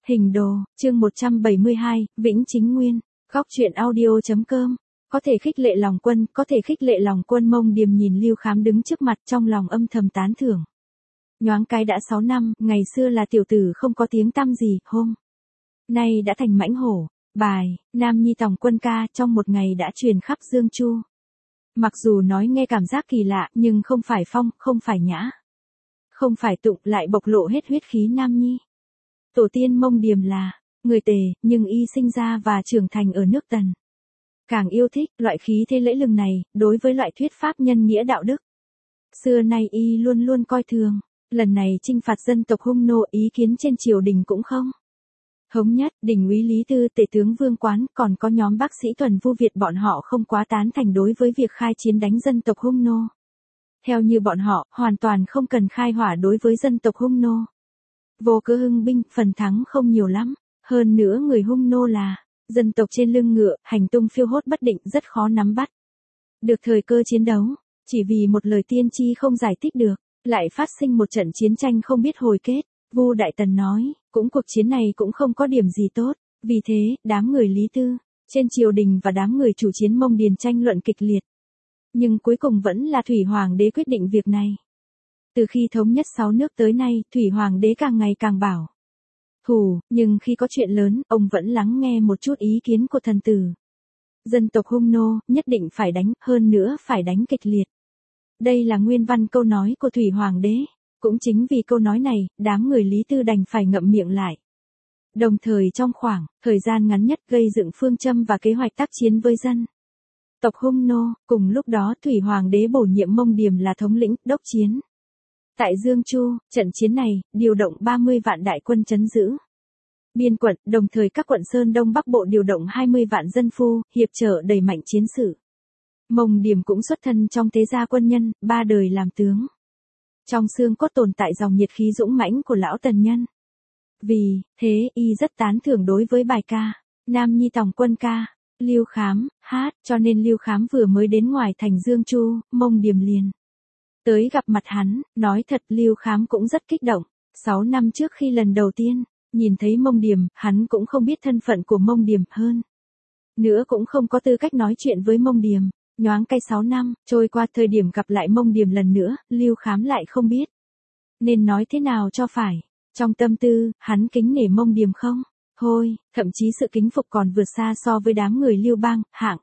Hình đồ, chương 172, Vĩnh Chính Nguyên, góc truyện audio.com. Có thể khích lệ lòng quân, có thể khích lệ lòng quân. Mông Điềm nhìn Lưu Khám đứng trước mặt trong lòng âm thầm tán thưởng. Nhoáng cái đã 6 năm, ngày xưa là tiểu tử không có tiếng tăm gì, hôm nay đã thành mãnh hổ. Bài, Nam Nhi Tòng Quân ca trong một ngày đã truyền khắp Dương Chu. Mặc dù nói nghe cảm giác kỳ lạ, nhưng không phải phong, không phải nhã, không phải tụng, lại bộc lộ hết huyết khí Nam Nhi. Tổ tiên Mông Điềm là người Tề, nhưng y sinh ra và trưởng thành ở nước Tần. Càng yêu thích loại khí thế lẫy lừng này, đối với loại thuyết pháp nhân nghĩa đạo đức. Xưa nay y luôn luôn coi thường, lần này chinh phạt dân tộc Hung nô, ý kiến trên triều đình cũng không thống nhất. Đình úy Lý Tư, tể tướng Vương Quán, còn có nhóm bác sĩ Tuần Vu Việt, bọn họ không quá tán thành đối với việc khai chiến đánh dân tộc Hung nô. Theo như bọn họ, hoàn toàn không cần khai hỏa đối với dân tộc Hung nô. Vô cớ hưng binh, phần thắng không nhiều lắm. Hơn nữa người Hung nô là dân tộc trên lưng ngựa, hành tung phiêu hốt bất định, rất khó nắm bắt được thời cơ chiến đấu. Chỉ vì một lời tiên tri không giải thích được, lại phát sinh một trận chiến tranh không biết hồi kết. Vu Đại Tần nói, cũng cuộc chiến này cũng không có điểm gì tốt. Vì thế, đám người Lý Tư trên triều đình và đám người chủ chiến Mông Điền tranh luận kịch liệt. Nhưng cuối cùng vẫn là Thủy Hoàng đế quyết định việc này. Từ khi thống nhất 6 nước tới nay, Thủy Hoàng đế càng ngày càng bảo thủ, nhưng khi có chuyện lớn, ông vẫn lắng nghe một chút ý kiến của thần tử. Dân tộc Hung nô, nhất định phải đánh, hơn nữa phải đánh kịch liệt. Đây là nguyên văn câu nói của Thủy Hoàng đế. Cũng chính vì câu nói này, đám người Lý Tư đành phải ngậm miệng lại. Đồng thời trong khoảng thời gian ngắn nhất gây dựng phương châm và kế hoạch tác chiến với dân tộc Hung nô. Cùng lúc đó Thủy Hoàng đế bổ nhiệm Mông Điềm là thống lĩnh, đốc chiến. Tại Dương Chu, trận chiến này, điều động 30 vạn đại quân trấn giữ biên quận, đồng thời các quận Sơn Đông Bắc Bộ điều động 20 vạn dân phu, hiệp trợ đẩy mạnh chiến sự. Mông Điềm cũng xuất thân trong thế gia quân nhân, 3 đời làm tướng. Trong xương cốt tồn tại dòng nhiệt khí dũng mãnh của lão tần nhân. Vì thế, y rất tán thưởng đối với bài ca Nam Nhi Tòng Quân ca, Lưu Khám hát, cho nên Lưu Khám vừa mới đến ngoài thành Dương Chu, Mông Điềm liền tới gặp mặt hắn. Nói thật, Lưu Khám cũng rất kích động. 6 năm trước khi lần đầu tiên nhìn thấy Mông Điềm, hắn cũng không biết thân phận của Mông Điềm, hơn nữa cũng không có tư cách nói chuyện với Mông Điềm. Nhoáng cái 6 năm trôi qua, thời điểm gặp lại Mông Điềm lần nữa, Lưu Khám lại không biết nên nói thế nào cho phải. Trong tâm tư, hắn kính nể Mông Điềm không thôi, thậm chí sự kính phục còn vượt xa so với đám người Lưu Bang, Hạng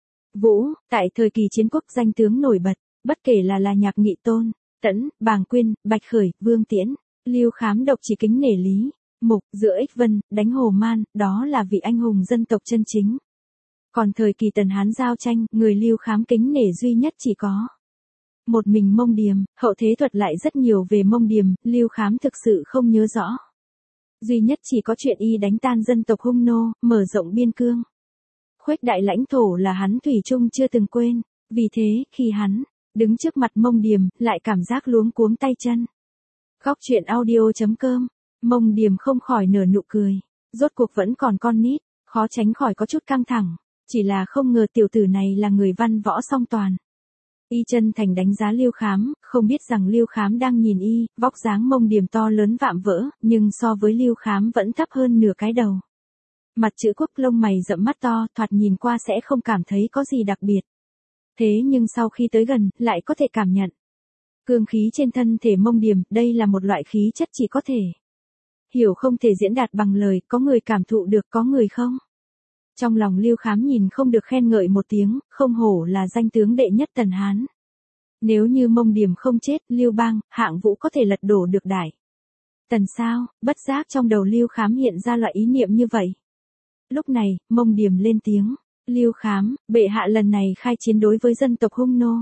Vũ. Tại thời kỳ chiến quốc, danh tướng nổi bật, bất kể là Nhạc Nghị Tôn, Tẫn, Bàng Quyên, Bạch Khởi, Vương Tiễn, Lưu Khám độc chỉ kính nể Lý Mục, giữa Ích Vân, đánh Hồ Man, đó là vị anh hùng dân tộc chân chính. Còn thời kỳ Tần Hán giao tranh, người Lưu Khám kính nể duy nhất chỉ có một mình Mông Điềm. Hậu thế thuật lại rất nhiều về Mông Điềm, Lưu Khám thực sự không nhớ rõ. Duy nhất chỉ có chuyện y đánh tan dân tộc Hung nô, mở rộng biên cương, khuếch đại lãnh thổ là hắn thủy chung chưa từng quên. Vì thế, khi hắn đứng trước mặt Mông Điềm, lại cảm giác luống cuống tay chân. Góc truyện audio.com. Mông Điềm không khỏi nở nụ cười. Rốt cuộc vẫn còn con nít, khó tránh khỏi có chút căng thẳng. Chỉ là không ngờ tiểu tử này là người văn võ song toàn. Y chân thành đánh giá Lưu Khám, không biết rằng Lưu Khám đang nhìn y. Vóc dáng Mông Điềm to lớn vạm vỡ, nhưng so với Lưu Khám vẫn thấp hơn nửa cái đầu. Mặt chữ quốc, lông mày rậm, mắt to, thoạt nhìn qua sẽ không cảm thấy có gì đặc biệt. Thế nhưng sau khi tới gần, lại có thể cảm nhận cương khí trên thân thể Mông Điềm. Đây là một loại khí chất chỉ có thể hiểu, không thể diễn đạt bằng lời. Có người cảm thụ được, có người không. Trong lòng Lưu Khám nhìn không được khen ngợi một tiếng, không hổ là danh tướng đệ nhất Tần Hán. Nếu như Mông Điềm không chết, Lưu Bang, Hạng Vũ có thể lật đổ được Đại Tần sao? Bất giác trong đầu Lưu Khám hiện ra loại ý niệm như vậy. Lúc này, Mông Điềm lên tiếng. Lưu Khám, bệ hạ lần này khai chiến đối với dân tộc Hung nô,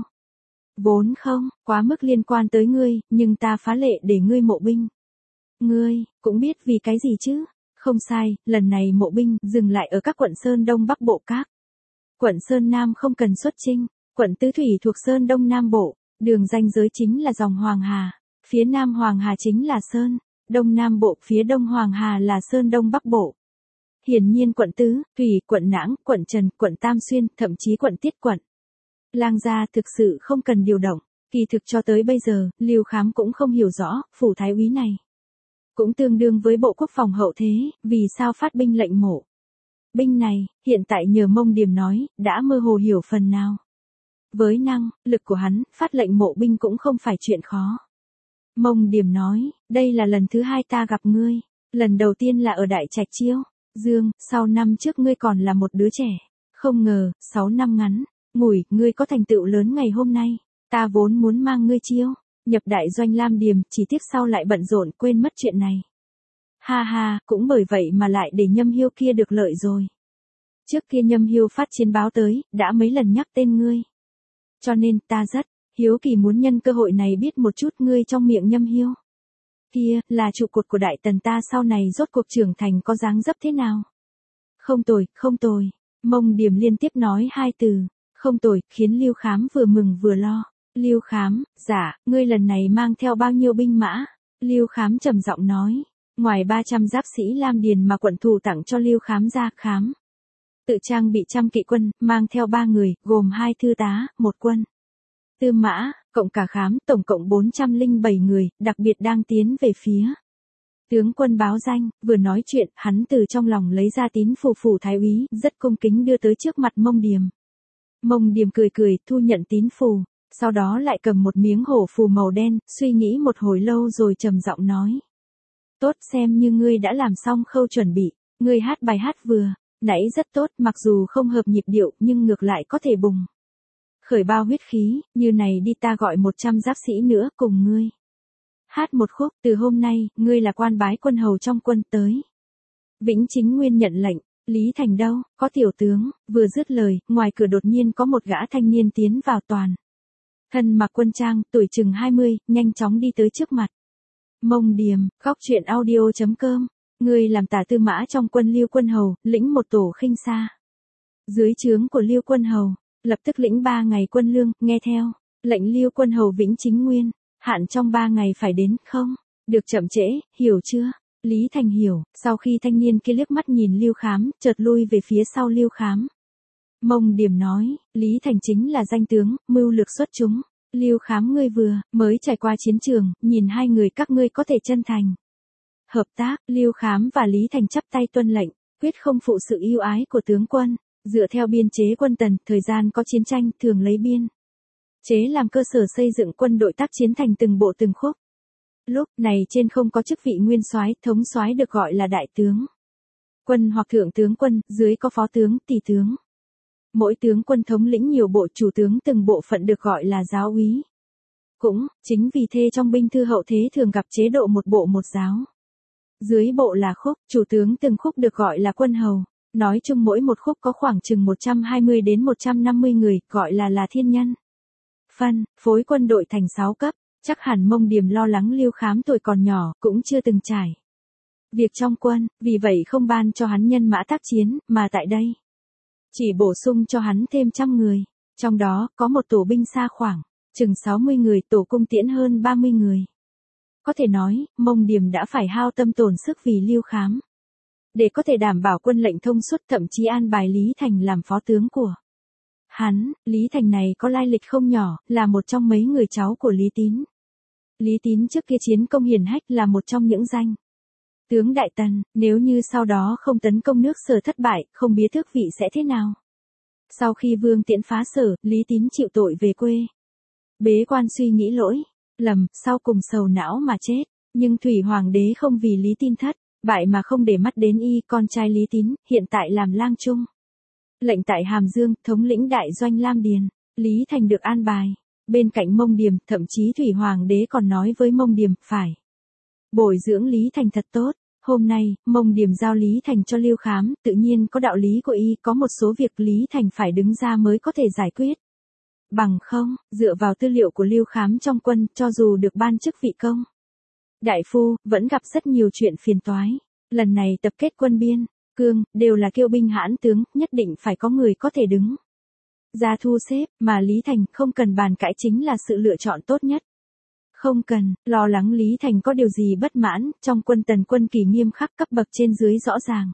vốn không quá mức liên quan tới ngươi, nhưng ta phá lệ để ngươi mộ binh. Ngươi cũng biết vì cái gì chứ? Không sai, lần này mộ binh dừng lại ở các quận Sơn Đông Bắc Bộ, các quận Sơn Nam không cần xuất chinh. Quận Tứ Thủy thuộc Sơn Đông Nam Bộ, đường ranh giới chính là dòng Hoàng Hà, phía Nam Hoàng Hà chính là Sơn Đông Nam Bộ, phía Đông Hoàng Hà là Sơn Đông Bắc Bộ. Hiển nhiên quận Tứ Thủy, quận Nãng, quận Trần, quận Tam Xuyên, thậm chí quận Tiết, quận Lang Gia thực sự không cần điều động. Kỳ thực cho tới bây giờ, Lưu Khám cũng không hiểu rõ phủ thái úy này cũng tương đương với Bộ Quốc phòng hậu thế, vì sao phát binh lệnh mộ. Binh này, hiện tại nhờ Mông Điềm nói, đã mơ hồ hiểu phần nào. Với năng lực của hắn, phát lệnh mộ binh cũng không phải chuyện khó. Mông Điềm nói, đây là lần thứ 2 ta gặp ngươi. Lần đầu tiên là ở Đại Trạch Chiêu, Dương, sau năm trước ngươi còn là một đứa trẻ. Không ngờ, 6 năm ngắn, ngủi, ngươi có thành tựu lớn ngày hôm nay. Ta vốn muốn mang ngươi chiêu, nhập đại doanh Lam Điềm, chỉ tiếc sau lại bận rộn quên mất chuyện này. Ha ha, cũng bởi vậy mà lại để Nhâm Hiêu kia được lợi rồi. Trước kia Nhâm Hiêu phát chiến báo tới, đã mấy lần nhắc tên ngươi. Cho nên ta rất hiếu kỳ muốn nhân cơ hội này biết một chút ngươi trong miệng Nhâm Hiêu. Kia, là trụ cột của Đại Tần ta sau này rốt cuộc trưởng thành có dáng dấp thế nào? Không tồi, không tồi. Mông Điềm liên tiếp nói 2 từ, không tồi, khiến Lưu Khám vừa mừng vừa lo. Lưu Khám, dạ, ngươi lần này mang theo bao nhiêu binh mã? Lưu Khám trầm giọng nói, ngoài 300 giáp sĩ Lam Điền mà quận thủ tặng cho Lưu Khám ra, Khám tự trang bị 100 kỵ quân, mang theo 3 người, gồm 2 thư tá, 1 quân tư mã, cộng cả Khám, tổng cộng 407 người, đặc biệt đang tiến về phía tướng quân báo danh. Vừa nói chuyện, hắn từ trong lòng lấy ra tín phù phủ thái úy, rất cung kính đưa tới trước mặt Mông Điềm. Mông Điềm cười cười, thu nhận tín phù, sau đó lại cầm một miếng hổ phù màu đen, suy nghĩ một hồi lâu rồi trầm giọng nói. Tốt, xem như ngươi đã làm xong khâu chuẩn bị, ngươi hát bài hát vừa nãy rất tốt, mặc dù không hợp nhịp điệu, nhưng ngược lại có thể bùng khởi bao huyết khí, như này đi, ta gọi 100 giáp sĩ nữa cùng ngươi hát một khúc, từ hôm nay, ngươi là quan bái quân hầu trong quân tới. Vĩnh Chính Nguyên nhận lệnh, Lý Thành đâu, có tiểu tướng, vừa dứt lời, ngoài cửa đột nhiên có một gã thanh niên tiến vào toàn. Thân mặc quân trang, tuổi chừng 20, nhanh chóng đi tới trước mặt. Mông Điềm, góc truyện audio.com, ngươi làm tả tư mã trong quân Lưu Quân Hầu, lĩnh một tổ khinh xa. Dưới trướng của Lưu Quân Hầu, lập tức lĩnh 3 ngày quân lương, nghe theo, lệnh Lưu Quân Hầu Vĩnh Chính Nguyên. Hạn trong 3 ngày phải đến, không được chậm trễ, hiểu chưa? Lý Thành hiểu, sau khi thanh niên kia liếc mắt nhìn Lưu Khám, chợt lui về phía sau Lưu Khám. Mông Điềm nói, Lý Thành chính là danh tướng, mưu lược xuất chúng. Lưu Khám ngươi vừa mới trải qua chiến trường, nhìn hai người các ngươi có thể chân thành hợp tác. Lưu Khám và Lý Thành chắp tay tuân lệnh, quyết không phụ sự yêu ái của tướng quân. Dựa theo biên chế quân Tần, thời gian có chiến tranh, thường lấy biên chế làm cơ sở xây dựng quân đội tác chiến thành từng bộ từng khúc. Lúc này trên không có chức vị nguyên soái, thống soái được gọi là đại tướng quân hoặc thượng tướng quân, dưới có phó tướng, tỷ tướng. Mỗi tướng quân thống lĩnh nhiều bộ, chủ tướng từng bộ phận được gọi là giáo úy. Cũng chính vì thế trong binh thư hậu thế thường gặp chế độ một bộ một giáo. Dưới bộ là khúc, chủ tướng từng khúc được gọi là quân hầu. Nói chung mỗi một khúc có khoảng chừng 120 đến 150 người, gọi là thiên nhân. Phân phối quân đội thành 6 cấp, chắc hẳn Mông Điềm lo lắng Lưu Khám tuổi còn nhỏ, cũng chưa từng trải việc trong quân, vì vậy không ban cho hắn nhân mã tác chiến, mà tại đây chỉ bổ sung cho hắn thêm 100 người, trong đó có một tổ binh xa khoảng chừng 60 người, tổ cung tiễn hơn 30 người. Có thể nói, Mông Điềm đã phải hao tâm tổn sức vì Lưu Khám, để có thể đảm bảo quân lệnh thông suốt, thậm chí an bài Lý Thành làm phó tướng của hắn. Lý Thành này có lai lịch không nhỏ, là một trong mấy người cháu của Lý Tín. Lý Tín trước kia chiến công hiển hách, là một trong những danh tướng Đại Tần, nếu như sau đó không tấn công nước Sở thất bại, không biết tước vị sẽ thế nào. Sau khi Vương Tiễn phá Sở, Lý Tín chịu tội về quê, bế quan suy nghĩ lỗi lầm, sau cùng sầu não mà chết. Nhưng Thủy Hoàng đế không vì Lý Tín thất bại mà không để mắt đến y, con trai Lý Tín, hiện tại làm lang trung lệnh tại Hàm Dương, thống lĩnh đại doanh Lam Điền. Lý Thành được an bài bên cạnh Mông Điềm, thậm chí Thủy Hoàng đế còn nói với Mông Điềm phải bồi dưỡng Lý Thành thật tốt. Hôm nay, Mông Điềm giao Lý Thành cho Lưu Khám, tự nhiên có đạo lý của y, có một số việc Lý Thành phải đứng ra mới có thể giải quyết. Bằng không, dựa vào tư liệu của Lưu Khám trong quân, cho dù được ban chức vị công đại phu, vẫn gặp rất nhiều chuyện phiền toái. Lần này tập kết quân biên cương, đều là kiêu binh hãn tướng, nhất định phải có người có thể đứng ra thu xếp, mà Lý Thành không cần bàn cãi, chính là sự lựa chọn tốt nhất. Không cần lo lắng Lý Thành có điều gì bất mãn, trong quân Tần quân kỳ nghiêm khắc, cấp bậc trên dưới rõ ràng.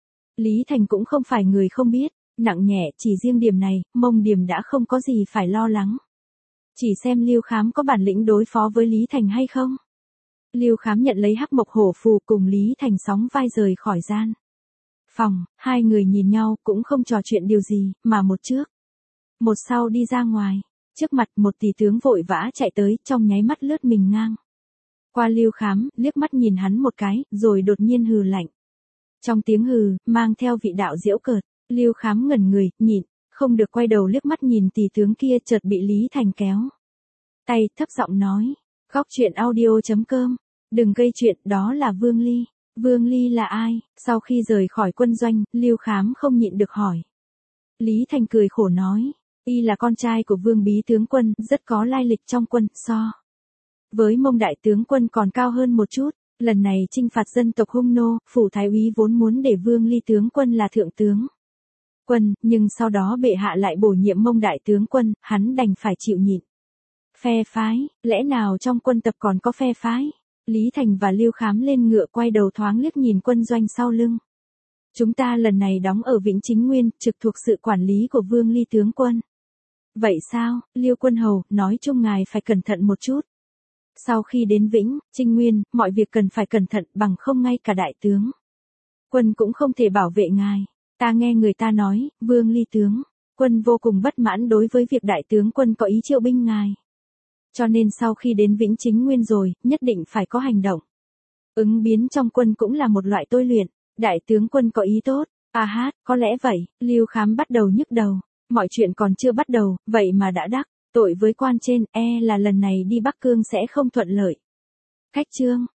Lý Thành cũng không phải người không biết, nặng nhẹ, chỉ riêng điểm này, Mông Điềm đã không có gì phải lo lắng. Chỉ xem Lưu Khám có bản lĩnh đối phó với Lý Thành hay không. Lưu Khám nhận lấy hắc mộc hổ phù cùng Lý Thành sóng vai rời khỏi gian phòng, hai người nhìn nhau cũng không trò chuyện điều gì, mà một trước một sau đi ra ngoài. Trước mặt một tỷ tướng vội vã chạy tới, trong nháy mắt lướt mình ngang qua Lưu Khám, liếc mắt nhìn hắn một cái, rồi đột nhiên hừ lạnh. Trong tiếng hừ, mang theo vị đạo giễu cợt, Lưu Khám ngẩn người, nhịn không được quay đầu liếc mắt nhìn tỷ tướng kia, chợt bị Lý Thành kéo tay, thấp giọng nói, góc chuyện audio.com, đừng gây chuyện, đó là Vương Ly. Vương Ly là ai? Sau khi rời khỏi quân doanh, Lưu Khám không nhịn được hỏi. Lý Thành cười khổ nói, y là con trai của Vương Bí tướng quân, rất có lai lịch trong quân, so với Mông đại tướng quân còn cao hơn một chút. Lần này chinh phạt dân tộc Hung nô, phủ thái úy vốn muốn để Vương Ly tướng quân là thượng tướng quân, nhưng sau đó bệ hạ lại bổ nhiệm Mông đại tướng quân, hắn đành phải chịu nhịn. Phe phái, lẽ nào trong quân tập còn có phe phái? Lý Thành và Lưu Khám lên ngựa, quay đầu thoáng liếc nhìn quân doanh sau lưng. Chúng ta lần này đóng ở Vĩnh Chính Nguyên, trực thuộc sự quản lý của Vương Ly tướng quân. Vậy sao, Lưu quân hầu, nói chung ngài phải cẩn thận một chút. Sau khi đến Vĩnh Chính Nguyên, mọi việc cần phải cẩn thận, bằng không ngay cả đại tướng quân cũng không thể bảo vệ ngài. Ta nghe người ta nói, Vương Ly tướng quân vô cùng bất mãn đối với việc đại tướng quân có ý triệu binh ngài. Cho nên sau khi đến Vĩnh Chính Nguyên rồi, nhất định phải có hành động. Ứng biến trong quân cũng là một loại tôi luyện. Đại tướng quân có ý tốt. À hát, có lẽ vậy. Lưu Khám bắt đầu nhức đầu. Mọi chuyện còn chưa bắt đầu, vậy mà đã đắc tội với quan trên, là lần này đi Bắc Cương sẽ không thuận lợi. Khách chương.